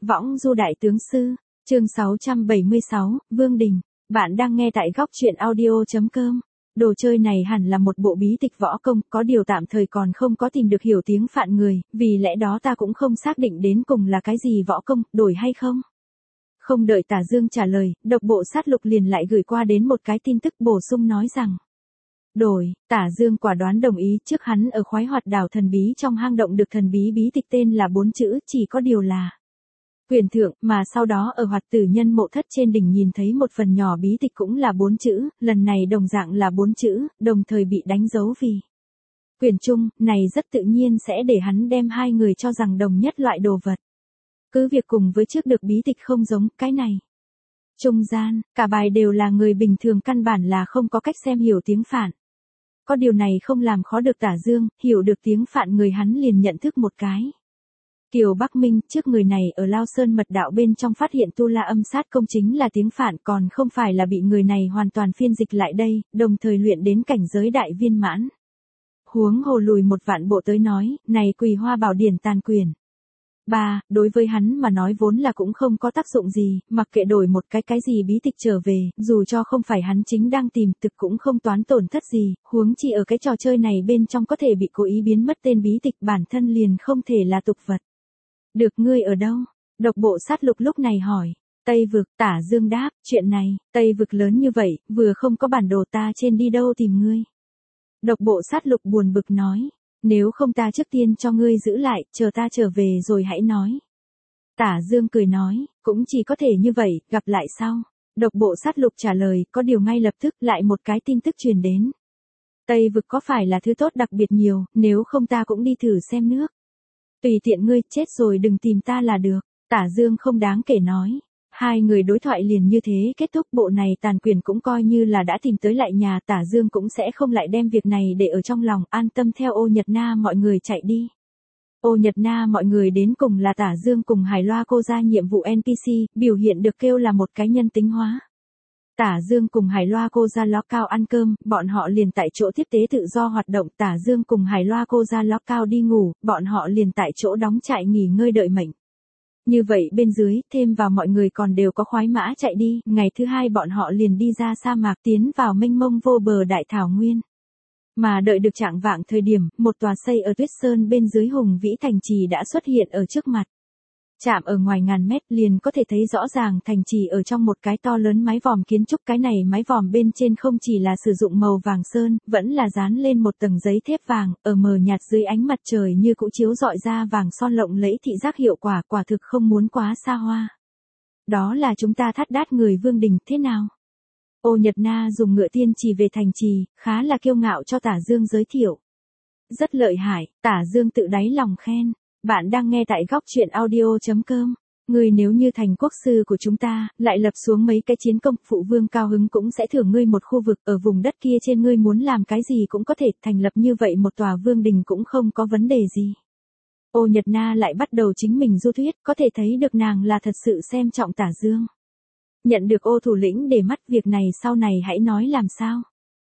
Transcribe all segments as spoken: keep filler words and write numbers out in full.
Võng du đại tướng sư, chương sáu trăm bảy mươi sáu, Vương Đình. Bạn đang nghe tại góc truyện audio.com. Đồ chơi này hẳn là một bộ bí tịch võ công, có điều tạm thời còn không có tìm được hiểu tiếng Phạn người, vì lẽ đó ta cũng không xác định đến cùng là cái gì võ công, đổi hay không. Không đợi Tả Dương trả lời, độc bộ sát lục liền lại gửi qua đến một cái tin tức bổ sung nói rằng. Đổi, Tả Dương quả đoán đồng ý, trước hắn ở khoái hoạt đảo thần bí trong hang động được thần bí bí tịch tên là bốn chữ, chỉ có điều là quyền thượng, mà sau đó ở hoạt tử nhân mộ thất trên đỉnh nhìn thấy một phần nhỏ bí tịch cũng là bốn chữ, lần này đồng dạng là bốn chữ, đồng thời bị đánh dấu vì quyền trung, này rất tự nhiên sẽ để hắn đem hai người cho rằng đồng nhất loại đồ vật. Cứ việc cùng với trước được bí tịch không giống, cái này. Trung gian, cả bài đều là người bình thường căn bản là không có cách xem hiểu tiếng Phạn. Có điều này không làm khó được Tả Dương, hiểu được tiếng Phạn người hắn liền nhận thức một cái. Kiều Bắc Minh, trước người này ở Lao Sơn mật đạo bên trong phát hiện tu la âm sát công chính là tiếng Phạn, còn không phải là bị người này hoàn toàn phiên dịch lại đây, đồng thời luyện đến cảnh giới đại viên mãn. Huống hồ lùi một vạn bộ tới nói, này Quỳ Hoa Bảo Điển tàn quyền. Ba, đối với hắn mà nói vốn là cũng không có tác dụng gì, mặc kệ đổi một cái cái gì bí tịch trở về, dù cho không phải hắn chính đang tìm thực cũng không toán tổn thất gì, huống chi ở cái trò chơi này bên trong có thể bị cố ý biến mất tên bí tịch bản thân liền không thể là tục vật. Được, ngươi ở đâu? Độc bộ sát lục lúc này hỏi. Tây vực, Tả Dương đáp, chuyện này, Tây vực lớn như vậy, vừa không có bản đồ ta trên đi đâu tìm ngươi. Độc bộ sát lục buồn bực nói. Nếu không ta trước tiên cho ngươi giữ lại, chờ ta trở về rồi hãy nói. Tả Dương cười nói, cũng chỉ có thể như vậy, gặp lại sau. Độc bộ sát lục trả lời, có điều ngay lập tức lại một cái tin tức truyền đến. Tây vực có phải là thứ tốt đặc biệt nhiều, nếu không ta cũng đi thử xem nước. Tùy tiện ngươi, chết rồi đừng tìm ta là được. Tả Dương không đáng kể nói. Hai người đối thoại liền như thế kết thúc, bộ này tàn quyền cũng coi như là đã tìm tới lại nhà, Tả Dương cũng sẽ không lại đem việc này để ở trong lòng, an tâm theo Ô Nhật Na mọi người chạy đi. Ô Nhật Na mọi người đến cùng là Tả Dương cùng Hải Loa cô ra nhiệm vụ en pê xê, biểu hiện được kêu là một cái nhân tính hóa. Tả Dương cùng Hải Loa cô ra ló cao ăn cơm, bọn họ liền tại chỗ tiếp tế tự do hoạt động, Tả Dương cùng Hải Loa cô ra ló cao đi ngủ, bọn họ liền tại chỗ đóng trại nghỉ ngơi đợi mệnh. Như vậy bên dưới, thêm vào mọi người còn đều có khoái mã chạy đi, ngày thứ hai bọn họ liền đi ra sa mạc tiến vào mênh mông vô bờ đại thảo nguyên. Mà đợi được trạng vạng thời điểm, một tòa xây ở Tuyết Sơn bên dưới hùng vĩ thành trì đã xuất hiện ở trước mặt. Chạm ở ngoài ngàn mét liền có thể thấy rõ ràng thành trì ở trong một cái to lớn mái vòm kiến trúc, cái này mái vòm bên trên không chỉ là sử dụng màu vàng sơn, vẫn là dán lên một tầng giấy thép vàng, ở mờ nhạt dưới ánh mặt trời như cũ chiếu rọi ra vàng son lộng lẫy, thị giác hiệu quả quả thực không muốn quá xa hoa. Đó là chúng ta Thát Đát người Vương Đình, thế nào? Ô Nhật Na dùng ngựa tiên trì về thành trì, khá là kiêu ngạo cho Tả Dương giới thiệu. Rất lợi hại, Tả Dương tự đáy lòng khen. Bạn đang nghe tại góc truyện audio.com. Ngươi nếu như thành quốc sư của chúng ta, lại lập xuống mấy cái chiến công, phụ vương cao hứng cũng sẽ thưởng ngươi một khu vực ở vùng đất kia trên, ngươi muốn làm cái gì cũng có thể, thành lập như vậy một tòa vương đình cũng không có vấn đề gì. Ô Nhật Na lại bắt đầu chính mình du thuyết, có thể thấy được nàng là thật sự xem trọng Tả Dương. Nhận được ô thủ lĩnh để mắt, việc này sau này hãy nói làm sao.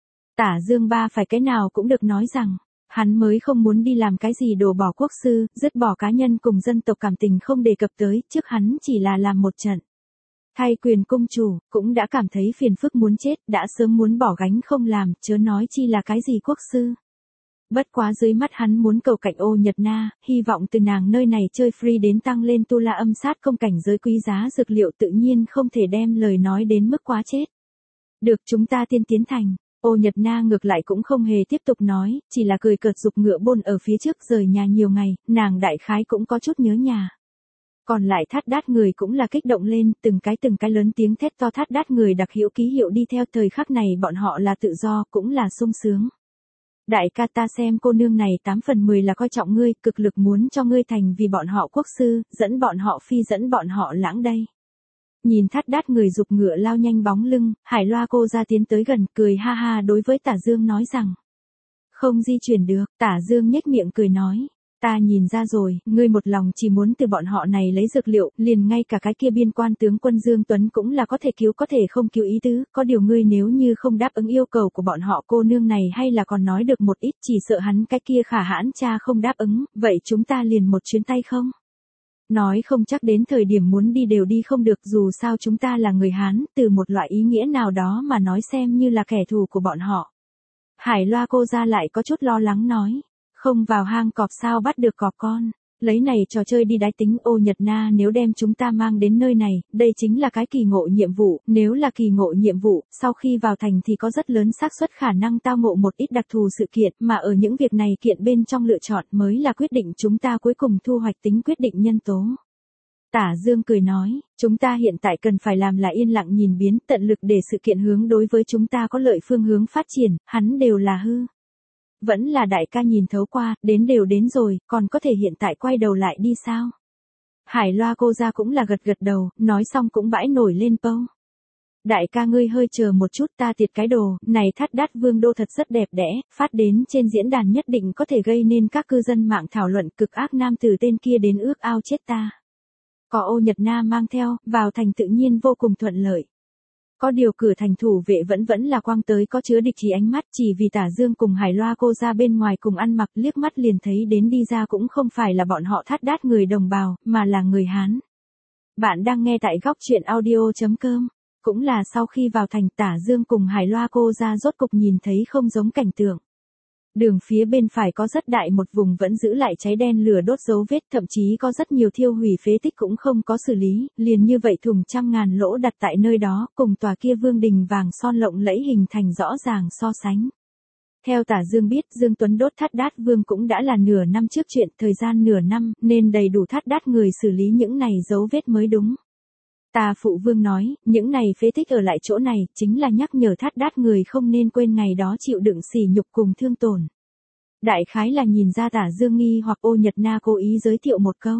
Tả Dương ba phải cái nào cũng được nói rằng. Hắn mới không muốn đi làm cái gì đổ bỏ quốc sư, dứt bỏ cá nhân cùng dân tộc cảm tình không đề cập tới, trước hắn chỉ là làm một trận. Thay quyền công chủ, cũng đã cảm thấy phiền phức muốn chết, đã sớm muốn bỏ gánh không làm, chớ nói chi là cái gì quốc sư. Bất quá dưới mắt hắn muốn cầu cạnh Ô Nhật Na, hy vọng từ nàng nơi này chơi free đến tăng lên tu la âm sát công cảnh giới quý giá dược liệu, tự nhiên không thể đem lời nói đến mức quá chết. Được, chúng ta tiên tiến thành. Ô Nhật Na ngược lại cũng không hề tiếp tục nói, chỉ là cười cợt giục ngựa bôn ở phía trước, rời nhà nhiều ngày, nàng đại khái cũng có chút nhớ nhà. Còn lại Thát Đát người cũng là kích động lên, từng cái từng cái lớn tiếng thét to, Thát Đát người đặc hữu ký hiệu đi theo, thời khắc này bọn họ là tự do, cũng là sung sướng. Đại ca, ta xem cô nương này tám phần mười là coi trọng ngươi, cực lực muốn cho ngươi thành vì bọn họ quốc sư, dẫn bọn họ phi dẫn bọn họ lãng đây. Nhìn Thát Đát người giục ngựa lao nhanh bóng lưng, Hải Loa cô ra tiến tới gần, cười ha ha đối với Tả Dương nói rằng. Không di chuyển được, Tả Dương nhếch miệng cười nói. Ta nhìn ra rồi, ngươi một lòng chỉ muốn từ bọn họ này lấy dược liệu, liền ngay cả cái kia biên quan tướng quân Dương Tuấn cũng là có thể cứu có thể không cứu ý tứ, có điều ngươi nếu như không đáp ứng yêu cầu của bọn họ, cô nương này hay là còn nói được một ít, chỉ sợ hắn cái kia khả hãn cha không đáp ứng, vậy chúng ta liền một chuyến tay không? Nói không chắc đến thời điểm muốn đi đều đi không được, dù sao chúng ta là người Hán, từ một loại ý nghĩa nào đó mà nói xem như là kẻ thù của bọn họ. Hải Loa cô ra lại có chút lo lắng nói, không vào hang cọp sao bắt được cọp con. Lấy này trò chơi đi đái tính. Ô Nhật Na, nếu đem chúng ta mang đến nơi này, đây chính là cái kỳ ngộ nhiệm vụ, nếu là kỳ ngộ nhiệm vụ, sau khi vào thành thì có rất lớn xác suất khả năng tao ngộ một ít đặc thù sự kiện, mà ở những việc này kiện bên trong lựa chọn mới là quyết định chúng ta cuối cùng thu hoạch tính quyết định nhân tố. Tả Dương cười nói, chúng ta hiện tại cần phải làm là yên lặng nhìn biến, tận lực để sự kiện hướng đối với chúng ta có lợi phương hướng phát triển, hắn đều là hư. Vẫn là đại ca nhìn thấu qua, đến đều đến rồi, còn có thể hiện tại quay đầu lại đi sao? Hải Loa cô ra cũng là gật gật đầu, nói xong cũng bãi nổi lên pâu. Đại ca ngươi hơi chờ một chút, ta tiệt cái đồ, này Thát Đát Vương đô thật rất đẹp đẽ, phát đến trên diễn đàn nhất định có thể gây nên các cư dân mạng thảo luận cực ác nam từ tên kia đến ước ao chết ta. Có Ô Nhật Na mang theo, vào thành tự nhiên vô cùng thuận lợi. Có điều cửa thành thủ vệ vẫn vẫn là quang tới có chứa địch ý ánh mắt, chỉ vì Tả Dương cùng Hải Loa cô ra bên ngoài cùng ăn mặc, liếc mắt liền thấy đến đi ra cũng không phải là bọn họ Thát Đát người đồng bào, mà là người Hán. Bạn đang nghe tại góc truyện audio chấm com. Cũng là sau khi vào thành, Tả Dương cùng Hải Loa cô ra rốt cục nhìn thấy không giống cảnh tượng. Đường phía bên phải có rất đại một vùng vẫn giữ lại cháy đen lửa đốt dấu vết, thậm chí có rất nhiều thiêu hủy phế tích cũng không có xử lý, liền như vậy thùng trăm ngàn lỗ đặt tại nơi đó, cùng tòa kia vương đình vàng son lộng lẫy hình thành rõ ràng so sánh. Theo Tả Dương biết, Dương Tuấn đốt Thát Đát Vương cũng đã là nửa năm trước chuyện, thời gian nửa năm, nên đầy đủ Thát Đát người xử lý những này dấu vết mới đúng. Tà Phụ Vương nói, những này phế tích ở lại chỗ này, chính là nhắc nhở Thát Đát người không nên quên ngày đó chịu đựng sỉ nhục cùng thương tổn. Đại khái là nhìn ra Tả Dương nghi hoặc Ô Nhật Na cố ý giới thiệu một câu.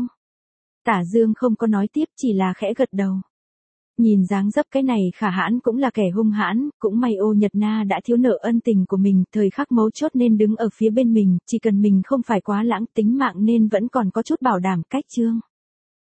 Tả Dương không có nói tiếp, chỉ là khẽ gật đầu. Nhìn dáng dấp cái này khả hãn cũng là kẻ hung hãn, cũng may Ô Nhật Na đã thiếu nợ ân tình của mình, thời khắc mấu chốt nên đứng ở phía bên mình, chỉ cần mình không phải quá lãng tính mạng nên vẫn còn có chút bảo đảm cách chương.